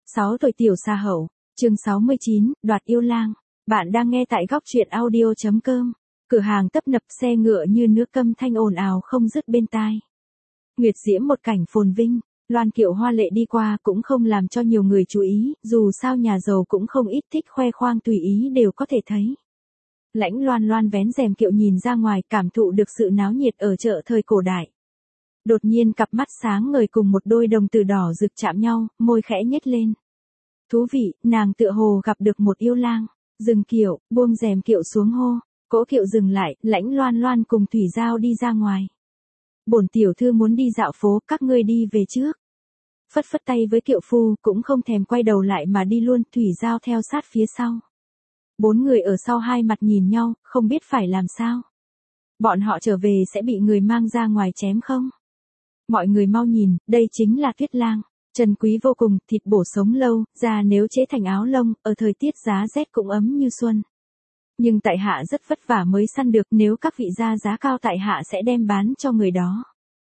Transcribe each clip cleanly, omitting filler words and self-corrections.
6 tuổi tiểu xa hậu, chương 69, đoạt yêu lang. Bạn đang nghe tại góc truyện audio.com. Cửa hàng tấp nập xe ngựa như nước, âm thanh ồn ào không dứt bên tai. Nguyệt diễm một cảnh phồn vinh, loan kiệu hoa lệ đi qua cũng không làm cho nhiều người chú ý, dù sao nhà giàu cũng không ít thích khoe khoang, tùy ý đều có thể thấy. Lãnh Loan Loan vén rèm kiệu nhìn ra ngoài, cảm thụ được sự náo nhiệt ở chợ thời cổ đại. Đột nhiên cặp mắt sáng ngời cùng một đôi đồng tử đỏ rực chạm nhau, môi khẽ nhếch lên. Thú vị, nàng tựa hồ gặp được một yêu lang. Dừng kiệu, buông rèm kiệu xuống hô. Cỗ kiệu dừng lại, Lãnh Loan Loan cùng Thủy Giao đi ra ngoài. Bổn tiểu thư muốn đi dạo phố, các ngươi đi về trước. Phất phất tay với kiệu phu, cũng không thèm quay đầu lại mà đi luôn, Thủy Giao theo sát phía sau. 4 người ở sau hai mặt nhìn nhau, không biết phải làm sao. Bọn họ trở về sẽ bị người mang ra ngoài chém không? Mọi người mau nhìn, đây chính là Tuyết Lang. Trần quý vô cùng, thịt bổ sống lâu, da nếu chế thành áo lông, ở thời tiết giá rét cũng ấm như xuân. Nhưng tại hạ rất vất vả mới săn được, nếu các vị ra giá cao tại hạ sẽ đem bán cho người đó.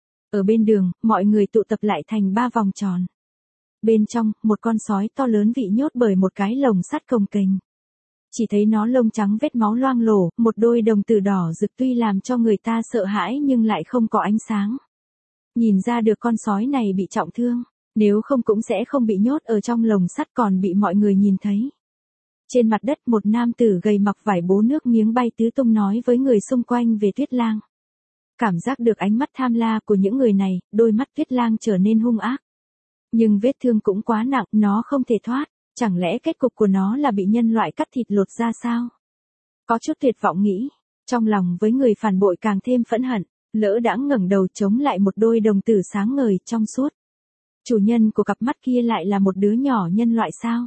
Ở bên đường, mọi người tụ tập lại thành 3 vòng tròn. Bên trong, một con sói to lớn bị nhốt bởi một cái lồng sắt cồng kềnh. Chỉ thấy nó lông trắng vết máu loang lổ, một đôi đồng tử đỏ rực tuy làm cho người ta sợ hãi nhưng lại không có ánh sáng. Nhìn ra được con sói này bị trọng thương, nếu không cũng sẽ không bị nhốt ở trong lồng sắt còn bị mọi người nhìn thấy. Trên mặt đất một nam tử gầy mặc vải bố nước miếng bay tứ tung nói với người xung quanh về Tuyết Lang. Cảm giác được ánh mắt tham la của những người này, đôi mắt Tuyết Lang trở nên hung ác. Nhưng vết thương cũng quá nặng, nó không thể thoát, chẳng lẽ kết cục của nó là bị nhân loại cắt thịt lột ra sao? Có chút tuyệt vọng nghĩ, trong lòng với người phản bội càng thêm phẫn hận, lỡ đãng ngẩng đầu chống lại một đôi đồng tử sáng ngời trong suốt. Chủ nhân của cặp mắt kia lại là một đứa nhỏ nhân loại sao?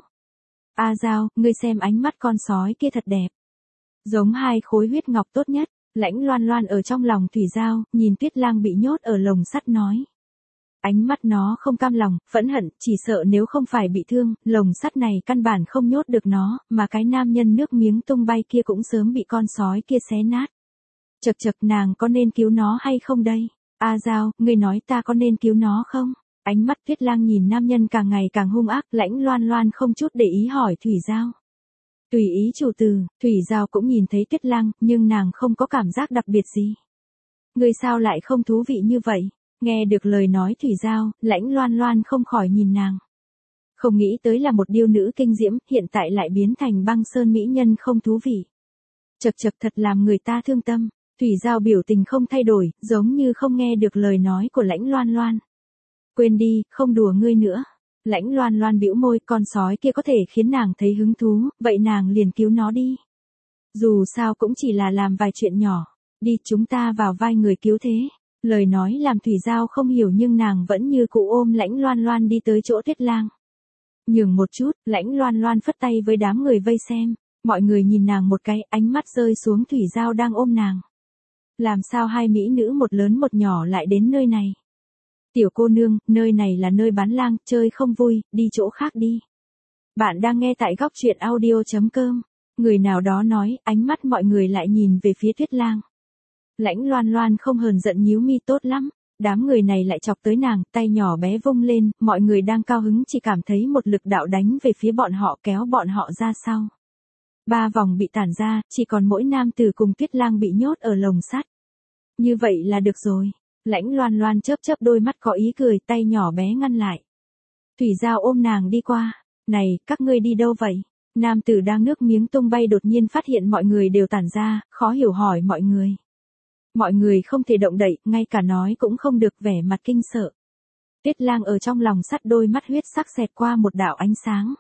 A Giao, ngươi xem ánh mắt con sói kia thật đẹp. Giống 2 khối huyết ngọc tốt nhất. Lãnh Loan Loan ở trong lòng Thủy Giao, nhìn Tuyết Lang bị nhốt ở lồng sắt nói. Ánh mắt nó không cam lòng, phẫn hận, chỉ sợ nếu không phải bị thương, lồng sắt này căn bản không nhốt được nó, mà cái nam nhân nước miếng tung bay kia cũng sớm bị con sói kia xé nát. Chậc chậc, nàng có nên cứu nó hay không đây? A Giao, ngươi nói ta có nên cứu nó không? Ánh mắt Tuyết Lang nhìn nam nhân càng ngày càng hung ác, Lãnh Loan Loan không chút để ý hỏi Thủy Giao. Tùy ý chủ từ, Thủy Giao cũng nhìn thấy Tuyết Lang, nhưng nàng không có cảm giác đặc biệt gì. Ngươi sao lại không thú vị như vậy? Nghe được lời nói Thủy Giao, Lãnh Loan Loan không khỏi nhìn nàng. Không nghĩ tới là một điêu nữ kinh diễm, hiện tại lại biến thành băng sơn mỹ nhân không thú vị. Chậc chậc, thật làm người ta thương tâm. Thủy Giao biểu tình không thay đổi, giống như không nghe được lời nói của Lãnh Loan Loan. Quên đi, không đùa ngươi nữa. Lãnh Loan Loan bĩu môi, con sói kia có thể khiến nàng thấy hứng thú, vậy nàng liền cứu nó đi. Dù sao cũng chỉ là làm vài chuyện nhỏ. Đi, chúng ta vào vai người cứu thế. Lời nói làm Thủy Giao không hiểu nhưng nàng vẫn như cụ ôm Lãnh Loan Loan đi tới chỗ Tuyết Lang. Nhường một chút, Lãnh Loan Loan phất tay với đám người vây xem. Mọi người nhìn nàng một cái, ánh mắt rơi xuống Thủy Giao đang ôm nàng. Làm sao 2 mỹ nữ một lớn một nhỏ lại đến nơi này? Tiểu cô nương, nơi này là nơi bán lang, chơi không vui, đi chỗ khác đi. Bạn đang nghe tại góc truyện audio.com. Người nào đó nói, ánh mắt mọi người lại nhìn về phía Tuyết Lang. Lãnh Loan Loan không hờn giận nhíu mi, tốt lắm. Đám người này lại chọc tới nàng, tay nhỏ bé vung lên, mọi người đang cao hứng chỉ cảm thấy một lực đạo đánh về phía bọn họ, kéo bọn họ ra sau. 3 vòng bị tản ra, chỉ còn mỗi nam tử cùng Tuyết Lang bị nhốt ở lồng sắt. Như vậy là được rồi. Lãnh Loan Loan chớp chớp đôi mắt có ý cười, tay nhỏ bé ngăn lại. Thủy Giao ôm nàng đi qua. Này, các ngươi đi đâu vậy? Nam tử đang nước miếng tung bay đột nhiên phát hiện mọi người đều tản ra, khó hiểu hỏi mọi người. Mọi người không thể động đậy, ngay cả nói cũng không được, vẻ mặt kinh sợ. Tuyết Lang ở trong lòng sắt, đôi mắt huyết sắc xẹt qua một đạo ánh sáng.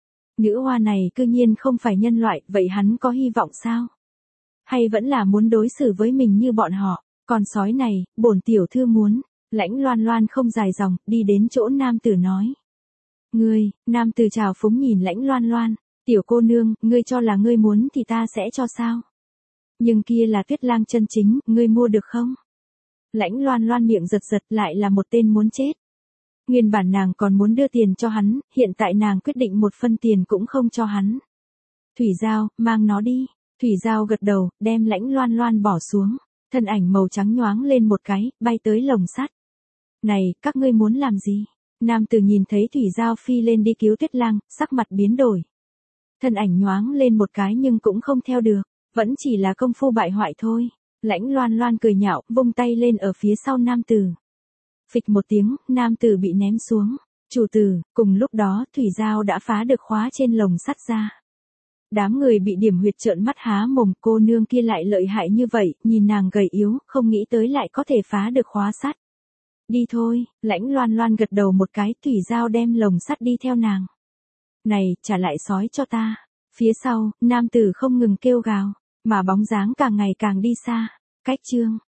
Nữ hoa này cư nhiên không phải nhân loại, vậy hắn có hy vọng sao? Hay vẫn là muốn đối xử với mình như bọn họ? Con sói này, bổn tiểu thư muốn. Lãnh Loan Loan không dài dòng, đi đến chỗ nam tử nói. Ngươi, nam tử chào phúng nhìn Lãnh Loan Loan. Tiểu cô nương, ngươi cho là ngươi muốn thì ta sẽ cho sao? Nhưng kia là Tuyết Lang chân chính, ngươi mua được không? Lãnh Loan Loan miệng giật giật, lại là một tên muốn chết. Nguyên bản nàng còn muốn đưa tiền cho hắn, hiện tại nàng quyết định 1 phân tiền cũng không cho hắn. Thủy Giao, mang nó đi. Thủy Giao gật đầu, đem Lãnh Loan Loan bỏ xuống. Thân ảnh màu trắng nhoáng lên một cái, bay tới lồng sắt. Này, các ngươi muốn làm gì? Nam tử nhìn thấy Thủy Giao phi lên đi cứu Tuyết Lang, sắc mặt biến đổi. Thân ảnh nhoáng lên một cái nhưng cũng không theo được, vẫn chỉ là công phu bại hoại thôi. Lãnh Loan Loan cười nhạo, vung tay lên ở phía sau nam tử. Phịch một tiếng, nam tử bị ném xuống. Chủ tử, cùng lúc đó Thủy Giao đã phá được khóa trên lồng sắt ra. Đám người bị điểm huyệt trợn mắt há mồm, cô nương kia lại lợi hại như vậy, nhìn nàng gầy yếu, không nghĩ tới lại có thể phá được khóa sắt. Đi thôi, Lãnh Loan Loan gật đầu một cái, Thủy Giao đem lồng sắt đi theo nàng. Này, trả lại sói cho ta. Phía sau, nam tử không ngừng kêu gào, mà bóng dáng càng ngày càng đi xa. Cách chương